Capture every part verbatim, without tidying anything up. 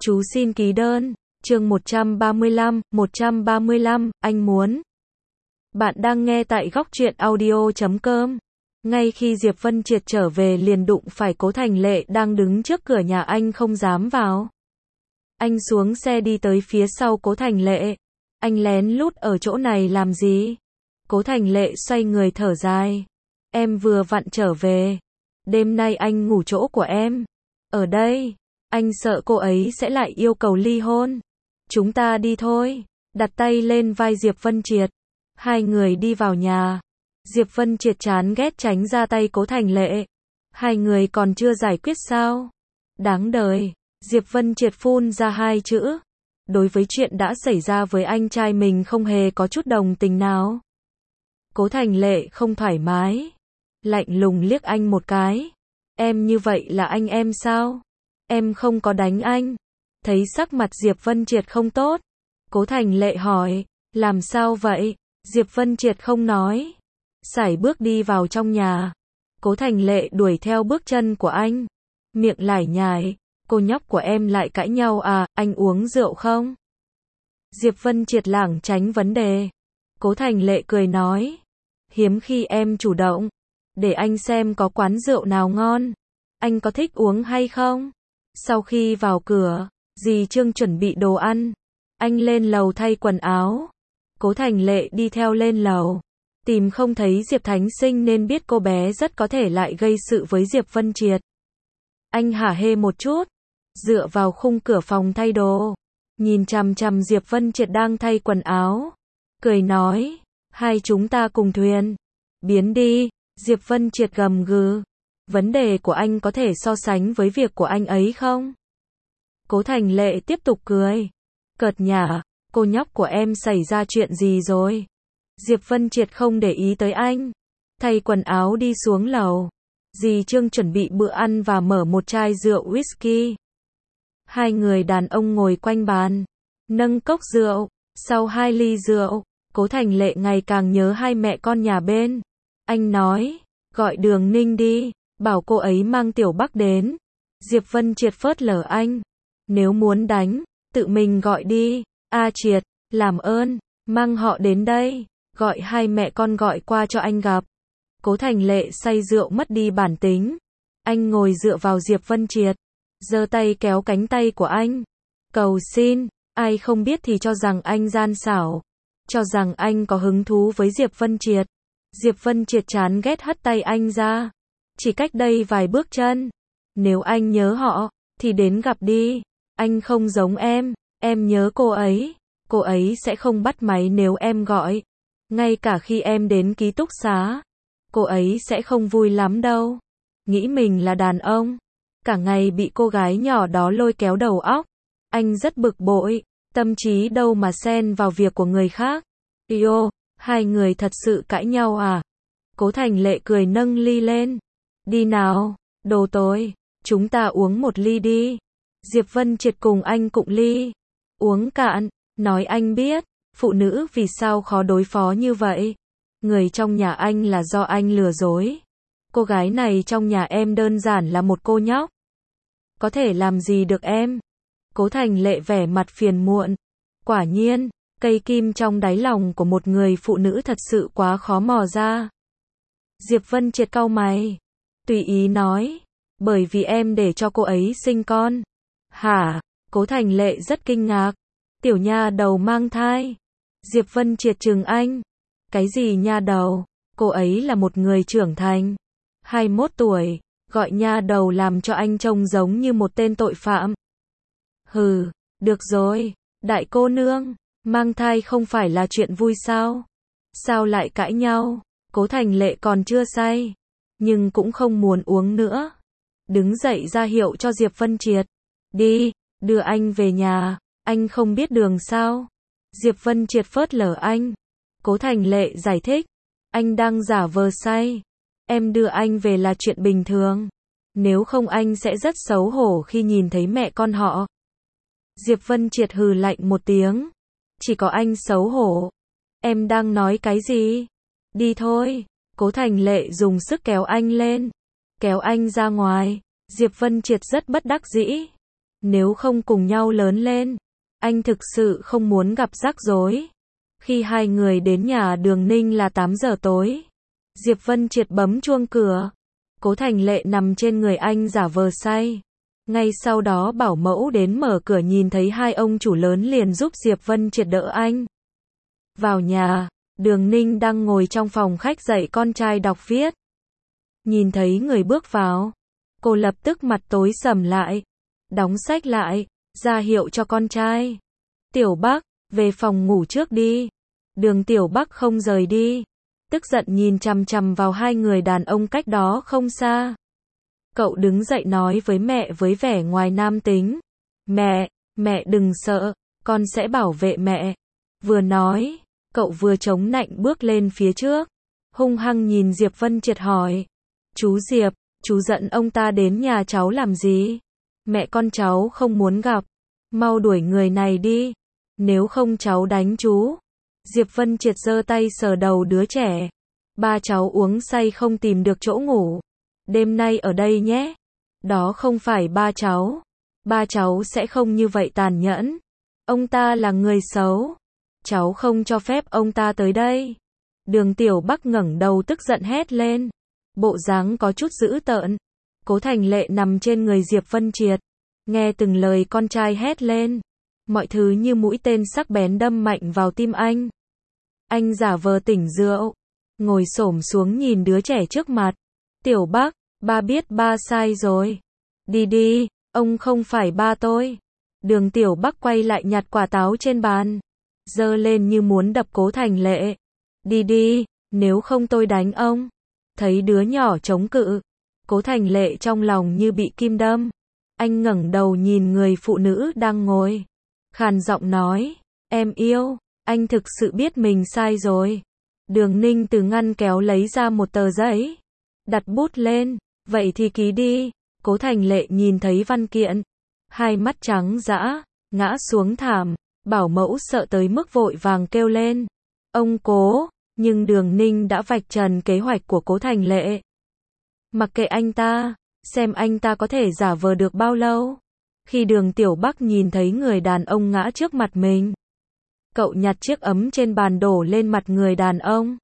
Chú xin ký đơn. Chương một trăm ba mươi lăm, một trăm ba mươi lăm, anh muốn. Bạn đang nghe tại góc truyện audio chấm com. Ngay khi Diệp Vân Triệt trở về liền đụng phải Cố Thành Lệ đang đứng trước cửa nhà anh không dám vào. Anh xuống xe đi tới phía sau Cố Thành Lệ. Anh lén lút ở chỗ này làm gì? Cố Thành Lệ xoay người thở dài. Em vừa vặn trở về. Đêm nay anh ngủ chỗ của em. Ở đây. Anh sợ cô ấy sẽ lại yêu cầu ly hôn. Chúng ta đi thôi. Đặt tay lên vai Diệp Vân Triệt. Hai người đi vào nhà. Diệp Vân Triệt chán ghét tránh ra tay Cố Thành Lệ. Hai người còn chưa giải quyết sao? Đáng đời. Diệp Vân Triệt phun ra hai chữ. Đối với chuyện đã xảy ra với anh trai mình không hề có chút đồng tình nào. Cố Thành Lệ không thoải mái. Lạnh lùng liếc anh một cái. Em như vậy là anh em sao? Em không có đánh anh. Thấy sắc mặt Diệp Vân Triệt không tốt. Cố Thành Lệ hỏi. Làm sao vậy? Diệp Vân Triệt không nói. Sải bước đi vào trong nhà. Cố Thành Lệ đuổi theo bước chân của anh. Miệng lải nhải. Cô nhóc của em lại cãi nhau à, anh uống rượu không? Diệp Vân Triệt lảng tránh vấn đề. Cố Thành Lệ cười nói. Hiếm khi em chủ động. Để anh xem có quán rượu nào ngon. Anh có thích uống hay không? Sau khi vào cửa, dì Trương chuẩn bị đồ ăn. Anh lên lầu thay quần áo. Cố Thành Lệ đi theo lên lầu. Tìm không thấy Diệp Thánh Sinh nên biết cô bé rất có thể lại gây sự với Diệp Vân Triệt. Anh hả hê một chút. Dựa vào khung cửa phòng thay đồ. Nhìn chằm chằm Diệp Vân Triệt đang thay quần áo. Cười nói. Hai chúng ta cùng thuyền. Biến đi. Diệp Vân Triệt gầm gừ. Vấn đề của anh có thể so sánh với việc của anh ấy không? Cố Thành Lệ tiếp tục cười. Cợt nhả. Cô nhóc của em xảy ra chuyện gì rồi? Diệp Vân Triệt không để ý tới anh. Thay quần áo đi xuống lầu. Dì Trương chuẩn bị bữa ăn và mở một chai rượu whisky. Hai người đàn ông ngồi quanh bàn. Nâng cốc rượu. Sau hai ly rượu, Cố Thành Lệ ngày càng nhớ hai mẹ con nhà bên. Anh nói. Gọi Đường Ninh đi. Bảo cô ấy mang Tiểu Bắc đến. Diệp Vân Triệt phớt lờ anh. Nếu muốn đánh, tự mình gọi đi. A Triệt, làm ơn, mang họ đến đây. Gọi hai mẹ con gọi qua cho anh gặp. Cố Thành Lệ say rượu mất đi bản tính. Anh ngồi dựa vào Diệp Vân Triệt. Giơ tay kéo cánh tay của anh. Cầu xin, ai không biết thì cho rằng anh gian xảo. Cho rằng anh có hứng thú với Diệp Vân Triệt. Diệp Vân Triệt chán ghét hất tay anh ra. Chỉ cách đây vài bước chân. Nếu anh nhớ họ, thì đến gặp đi. Anh không giống em, em nhớ cô ấy. Cô ấy sẽ không bắt máy nếu em gọi. Ngay cả khi em đến ký túc xá, cô ấy sẽ không vui lắm đâu. Nghĩ mình là đàn ông. Cả ngày bị cô gái nhỏ đó lôi kéo đầu óc. Anh rất bực bội. Tâm trí đâu mà xen vào việc của người khác. Yo, hai người thật sự cãi nhau à? Cố Thành Lệ cười nâng ly lên. Đi nào, đồ tối, chúng ta uống một ly đi. Diệp Vân Triệt cùng anh cụng ly. Uống cạn, nói anh biết, phụ nữ vì sao khó đối phó như vậy. Người trong nhà anh là do anh lừa dối. Cô gái này trong nhà em đơn giản là một cô nhóc. Có thể làm gì được em? Cố Thành Lệ vẻ mặt phiền muộn. Quả nhiên, cây kim trong đáy lòng của một người phụ nữ thật sự quá khó mò ra. Diệp Vân Triệt cau mày. Tùy ý nói. Bởi vì em để cho cô ấy sinh con. Hả? Cố Thành Lệ rất kinh ngạc. Tiểu nha đầu mang thai. Diệp Vân Triệt trừng anh. Cái gì nha đầu? Cô ấy là một người trưởng thành. hai mươi mốt tuổi. Gọi nha đầu làm cho anh trông giống như một tên tội phạm. Hừ, được rồi. Đại cô nương. Mang thai không phải là chuyện vui sao? Sao lại cãi nhau? Cố Thành Lệ còn chưa say. Nhưng cũng không muốn uống nữa. Đứng dậy ra hiệu cho Diệp Vân Triệt. Đi, đưa anh về nhà. Anh không biết đường sao? Diệp Vân Triệt phớt lờ anh. Cố Thành Lệ giải thích. Anh đang giả vờ say. Em đưa anh về là chuyện bình thường. Nếu không anh sẽ rất xấu hổ khi nhìn thấy mẹ con họ. Diệp Vân Triệt hừ lạnh một tiếng. Chỉ có anh xấu hổ. Em đang nói cái gì? Đi thôi. Cố Thành Lệ dùng sức kéo anh lên. Kéo anh ra ngoài. Diệp Vân Triệt rất bất đắc dĩ. Nếu không cùng nhau lớn lên, anh thực sự không muốn gặp rắc rối. Khi hai người đến nhà Đường Ninh là tám giờ tối. Diệp Vân Triệt bấm chuông cửa. Cố Thành Lệ nằm trên người anh giả vờ say. Ngay sau đó bảo mẫu đến mở cửa, nhìn thấy hai ông chủ lớn liền giúp Diệp Vân Triệt đỡ anh vào nhà. Đường Ninh đang ngồi trong phòng khách dạy con trai đọc viết. Nhìn thấy người bước vào, cô lập tức mặt tối sầm lại, đóng sách lại, ra hiệu cho con trai. Tiểu Bắc, về phòng ngủ trước đi. Đường Tiểu Bắc không rời đi, tức giận nhìn chằm chằm vào hai người đàn ông cách đó không xa. Cậu đứng dậy nói với mẹ với vẻ ngoài nam tính. Mẹ, mẹ đừng sợ, con sẽ bảo vệ mẹ. Vừa nói, cậu vừa chống nạnh bước lên phía trước, hung hăng nhìn Diệp Vân Triệt hỏi. Chú Diệp, chú giận ông ta đến nhà cháu làm gì? Mẹ con cháu không muốn gặp. Mau đuổi người này đi, nếu không cháu đánh chú. Diệp Vân Triệt giơ tay sờ đầu đứa trẻ. Ba cháu uống say không tìm được chỗ ngủ. Đêm nay ở đây nhé. Đó không phải ba cháu. Ba cháu sẽ không như vậy tàn nhẫn. Ông ta là người xấu. Cháu không cho phép ông ta tới đây. Đường Tiểu Bắc ngẩng đầu tức giận hét lên. Bộ dáng có chút dữ tợn. Cố Thành Lệ nằm trên người Diệp Vân Triệt. Nghe từng lời con trai hét lên. Mọi thứ như mũi tên sắc bén đâm mạnh vào tim anh. Anh giả vờ tỉnh rượu, ngồi xổm xuống nhìn đứa trẻ trước mặt. Tiểu Bắc, ba biết ba sai rồi. Đi đi, ông không phải ba tôi. Đường Tiểu Bắc quay lại nhặt quả táo trên bàn, giơ lên như muốn đập Cố Thành Lệ. Đi đi, nếu không tôi đánh ông. Thấy đứa nhỏ chống cự, Cố Thành Lệ trong lòng như bị kim đâm. Anh ngẩng đầu nhìn người phụ nữ đang ngồi, khàn giọng nói, em yêu, anh thực sự biết mình sai rồi. Đường Ninh từ ngăn kéo lấy ra một tờ giấy, đặt bút lên, vậy thì ký đi. Cố Thành Lệ nhìn thấy văn kiện, hai mắt trắng dã, ngã xuống thảm. Bảo mẫu sợ tới mức vội vàng kêu lên, ông Cố, nhưng Đường Ninh đã vạch trần kế hoạch của Cố Thành Lệ. Mặc kệ anh ta, xem anh ta có thể giả vờ được bao lâu. Khi Đường Tiểu Bắc nhìn thấy người đàn ông ngã trước mặt mình, cậu nhặt chiếc ấm trên bàn đổ lên mặt người đàn ông.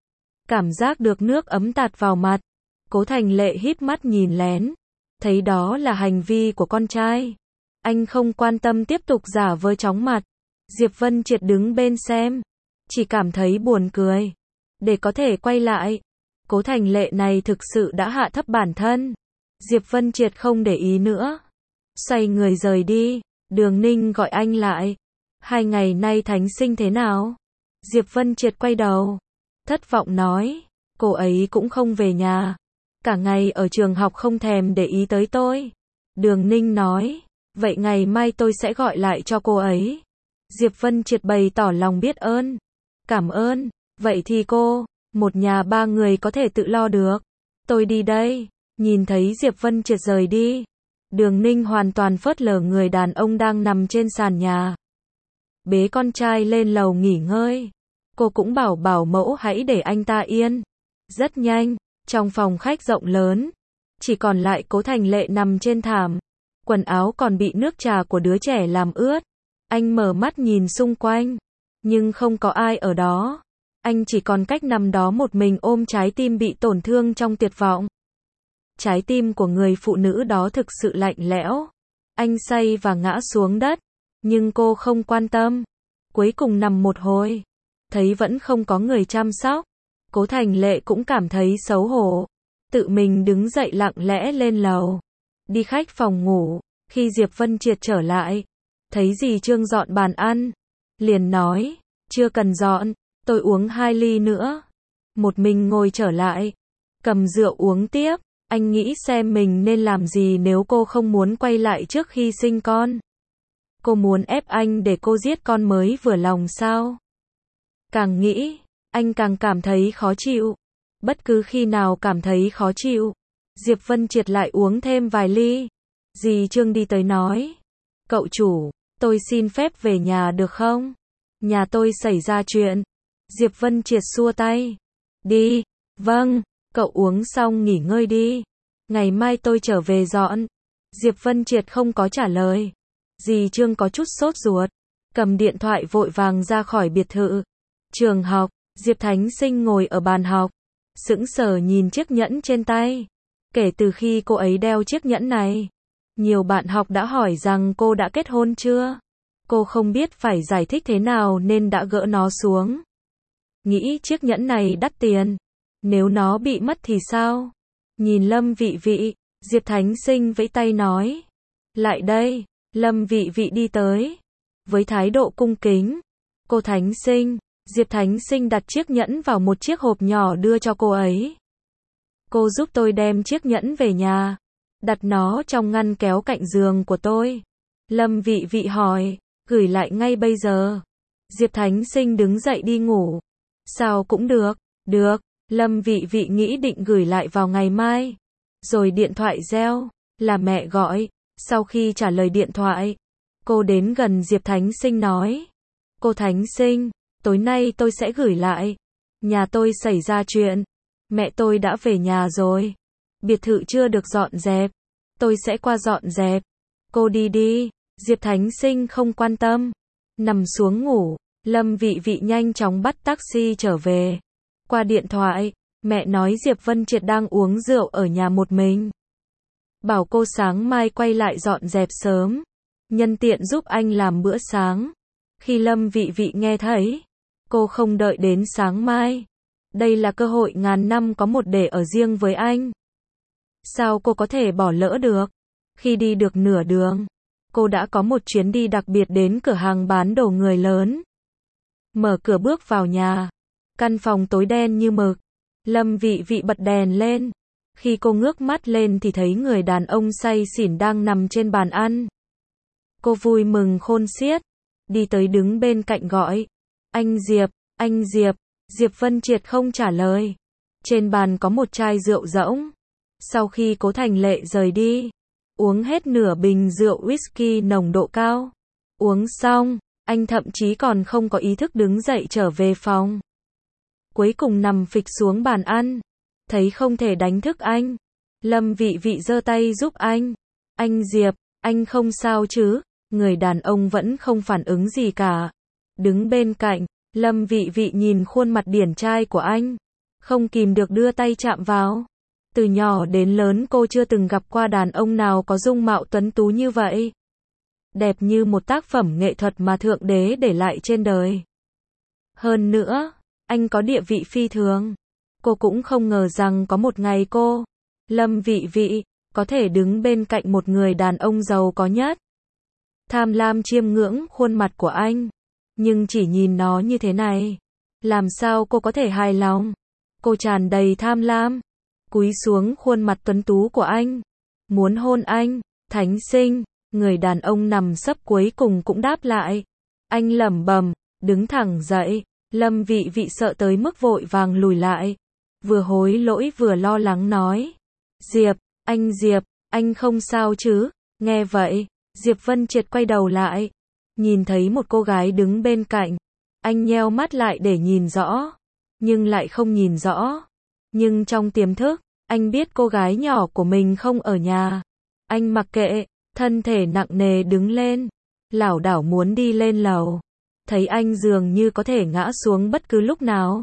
Cảm giác được nước ấm tạt vào mặt, Cố Thành Lệ híp mắt nhìn lén, thấy đó là hành vi của con trai. Anh không quan tâm tiếp tục giả vờ chóng mặt. Diệp Vân Triệt đứng bên xem, chỉ cảm thấy buồn cười. Để có thể quay lại, Cố Thành Lệ này thực sự đã hạ thấp bản thân. Diệp Vân Triệt không để ý nữa, xoay người rời đi. Đường Ninh gọi anh lại. Hai ngày nay Thánh Sinh thế nào? Diệp Vân Triệt quay đầu, thất vọng nói, cô ấy cũng không về nhà. Cả ngày ở trường học không thèm để ý tới tôi. Đường Ninh nói, vậy ngày mai tôi sẽ gọi lại cho cô ấy. Diệp Vân Triệt bày tỏ lòng biết ơn. Cảm ơn, vậy thì cô, một nhà ba người có thể tự lo được. Tôi đi đây. Nhìn thấy Diệp Vân Triệt rời đi, Đường Ninh hoàn toàn phớt lờ người đàn ông đang nằm trên sàn nhà. Bế con trai lên lầu nghỉ ngơi. Cô cũng bảo bảo mẫu hãy để anh ta yên. Rất nhanh, trong phòng khách rộng lớn, chỉ còn lại Cố Thành Lệ nằm trên thảm. Quần áo còn bị nước trà của đứa trẻ làm ướt. Anh mở mắt nhìn xung quanh, nhưng không có ai ở đó. Anh chỉ còn cách nằm đó một mình ôm trái tim bị tổn thương trong tuyệt vọng. Trái tim của người phụ nữ đó thực sự lạnh lẽo. Anh say và ngã xuống đất, nhưng cô không quan tâm. Cuối cùng nằm một hồi, thấy vẫn không có người chăm sóc. Cố Thành Lệ cũng cảm thấy xấu hổ, tự mình đứng dậy lặng lẽ lên lầu, đi khách phòng ngủ. Khi Diệp Vân Triệt trở lại, thấy dì Trương dọn bàn ăn, liền nói, chưa cần dọn, tôi uống hai ly nữa. Một mình ngồi trở lại, cầm rượu uống tiếp. Anh nghĩ xem mình nên làm gì nếu cô không muốn quay lại trước khi sinh con. Cô muốn ép anh để cô giết con mới vừa lòng sao? Càng nghĩ, anh càng cảm thấy khó chịu. Bất cứ khi nào cảm thấy khó chịu, Diệp Vân Triệt lại uống thêm vài ly. Dì Trương đi tới nói, cậu chủ, tôi xin phép về nhà được không? Nhà tôi xảy ra chuyện. Diệp Vân Triệt xua tay. Đi, vâng, cậu uống xong nghỉ ngơi đi. Ngày mai tôi trở về dọn. Diệp Vân Triệt không có trả lời. Dì Trương có chút sốt ruột, cầm điện thoại vội vàng ra khỏi biệt thự. Trường học, Diệp Thánh Sinh ngồi ở bàn học, sững sờ nhìn chiếc nhẫn trên tay. Kể từ khi cô ấy đeo chiếc nhẫn này, nhiều bạn học đã hỏi rằng cô đã kết hôn chưa. Cô không biết phải giải thích thế nào nên đã gỡ nó xuống. Nghĩ chiếc nhẫn này đắt tiền, nếu nó bị mất thì sao? Nhìn Lâm Vị Vị, Diệp Thánh Sinh vẫy tay nói, lại đây. Lâm Vị Vị đi tới, với thái độ cung kính. Cô Thánh Sinh. Diệp Thánh Sinh đặt chiếc nhẫn vào một chiếc hộp nhỏ đưa cho cô ấy. Cô giúp tôi đem chiếc nhẫn về nhà, đặt nó trong ngăn kéo cạnh giường của tôi. Lâm Vị Vị hỏi, gửi lại ngay bây giờ. Diệp Thánh Sinh đứng dậy đi ngủ. Sao cũng được, được. Lâm Vị Vị nghĩ định gửi lại vào ngày mai. Rồi điện thoại reo, là mẹ gọi. Sau khi trả lời điện thoại, cô đến gần Diệp Thánh Sinh nói, cô Thánh Sinh, tối nay tôi sẽ gửi lại. Nhà tôi xảy ra chuyện, mẹ tôi đã về nhà rồi. Biệt thự chưa được dọn dẹp, tôi sẽ qua dọn dẹp. Cô đi đi. Diệp Thánh Sinh không quan tâm, nằm xuống ngủ. Lâm Vị Vị nhanh chóng bắt taxi trở về. Qua điện thoại, mẹ nói Diệp Vân Triệt đang uống rượu ở nhà một mình. Bảo cô sáng mai quay lại dọn dẹp sớm, nhân tiện giúp anh làm bữa sáng. Khi Lâm Vị Vị nghe thấy, cô không đợi đến sáng mai. Đây là cơ hội ngàn năm có một để ở riêng với anh. Sao cô có thể bỏ lỡ được? Khi đi được nửa đường, cô đã có một chuyến đi đặc biệt đến cửa hàng bán đồ người lớn. Mở cửa bước vào nhà, căn phòng tối đen như mực. Lâm Vị Vị bật đèn lên. Khi cô ngước mắt lên thì thấy người đàn ông say xỉn đang nằm trên bàn ăn. Cô vui mừng khôn xiết, đi tới đứng bên cạnh gọi, anh Diệp, anh Diệp. Diệp Vân Triệt không trả lời. Trên bàn có một chai rượu rỗng. Sau khi Cố Thành Lệ rời đi, uống hết nửa bình rượu whisky nồng độ cao. Uống xong, anh thậm chí còn không có ý thức đứng dậy trở về phòng. Cuối cùng nằm phịch xuống bàn ăn. Thấy không thể đánh thức anh, Lâm Vị Vị giơ tay giúp anh. Anh Diệp, anh không sao chứ? Người đàn ông vẫn không phản ứng gì cả. Đứng bên cạnh, Lâm Vị Vị nhìn khuôn mặt điển trai của anh, không kìm được đưa tay chạm vào. Từ nhỏ đến lớn cô chưa từng gặp qua đàn ông nào có dung mạo tuấn tú như vậy. Đẹp như một tác phẩm nghệ thuật mà Thượng Đế để lại trên đời. Hơn nữa, anh có địa vị phi thường. Cô cũng không ngờ rằng có một ngày cô, Lâm Vị Vị, có thể đứng bên cạnh một người đàn ông giàu có nhất. Tham lam chiêm ngưỡng khuôn mặt của anh, nhưng chỉ nhìn nó như thế này, làm sao cô có thể hài lòng? Cô tràn đầy tham lam, cúi xuống khuôn mặt tuấn tú của anh, muốn hôn anh. Thánh Sinh, người đàn ông nằm sấp cuối cùng cũng đáp lại. Anh lẩm bẩm, đứng thẳng dậy. Lâm Vị Vị sợ tới mức vội vàng lùi lại, vừa hối lỗi vừa lo lắng nói, Diệp, anh Diệp, anh không sao chứ? Nghe vậy, Diệp Vân Triệt quay đầu lại, nhìn thấy một cô gái đứng bên cạnh. Anh nheo mắt lại để nhìn rõ, nhưng lại không nhìn rõ. Nhưng trong tiềm thức, anh biết cô gái nhỏ của mình không ở nhà. Anh mặc kệ, thân thể nặng nề đứng lên, lảo đảo muốn đi lên lầu. Thấy anh dường như có thể ngã xuống bất cứ lúc nào.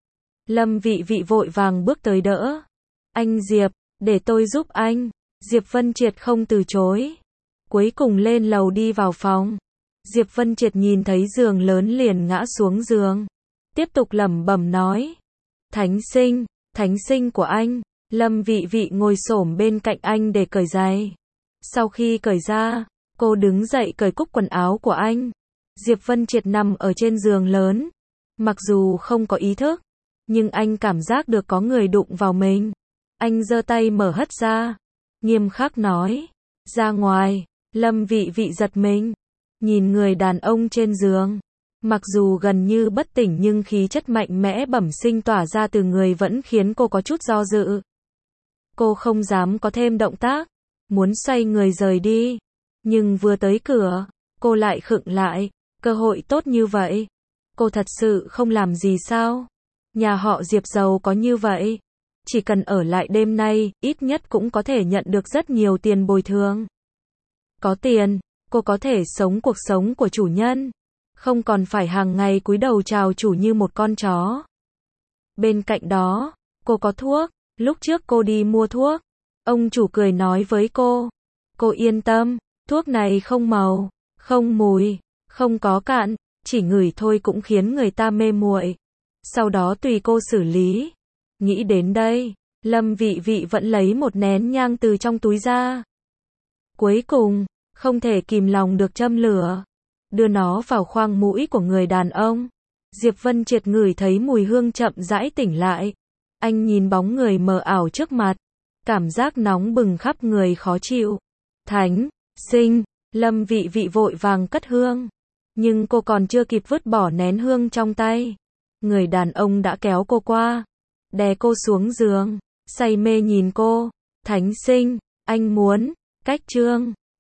Lâm Vị Vị vội vàng bước tới đỡ. Anh Diệp, để tôi giúp anh. Diệp Vân Triệt không từ chối. Cuối cùng lên lầu đi vào phòng. Diệp Vân Triệt nhìn thấy giường lớn liền ngã xuống giường. Tiếp tục lẩm bẩm nói. Thánh Sinh, Thánh Sinh của anh. Lâm Vị Vị ngồi xổm bên cạnh anh để cởi giày. Sau khi cởi ra, cô đứng dậy cởi cúc quần áo của anh. Diệp Vân Triệt nằm ở trên giường lớn. Mặc dù không có ý thức, nhưng anh cảm giác được có người đụng vào mình. Anh giơ tay mở hất ra, nghiêm khắc nói, ra ngoài. Lâm Vị Vị giật mình, nhìn người đàn ông trên giường. Mặc dù gần như bất tỉnh nhưng khí chất mạnh mẽ bẩm sinh tỏa ra từ người vẫn khiến cô có chút do dự. Cô không dám có thêm động tác, muốn xoay người rời đi. Nhưng vừa tới cửa, cô lại khựng lại. Cơ hội tốt như vậy, cô thật sự không làm gì sao? Nhà họ Diệp giàu có như vậy, chỉ cần ở lại đêm nay, ít nhất cũng có thể nhận được rất nhiều tiền bồi thường. Có tiền, cô có thể sống cuộc sống của chủ nhân, không còn phải hàng ngày cúi đầu chào chủ như một con chó. Bên cạnh đó, cô có thuốc, lúc trước cô đi mua thuốc, ông chủ cười nói với cô, cô yên tâm, thuốc này không màu, không mùi, không có cặn, chỉ ngửi thôi cũng khiến người ta mê muội. Sau đó tùy cô xử lý. Nghĩ đến đây, Lâm Vị Vị vẫn lấy một nén nhang từ trong túi ra. Cuối cùng, không thể kìm lòng được châm lửa, đưa nó vào khoang mũi của người đàn ông. Diệp Vân Triệt ngửi thấy mùi hương chậm rãi tỉnh lại. Anh nhìn bóng người mờ ảo trước mặt, cảm giác nóng bừng khắp người khó chịu. Thánh, sinh, Lâm Vị Vị vội vàng cất hương, nhưng cô còn chưa kịp vứt bỏ nén hương trong tay, người đàn ông đã kéo cô qua, đè cô xuống giường, say mê nhìn cô. Thánh sinh, anh muốn cách trương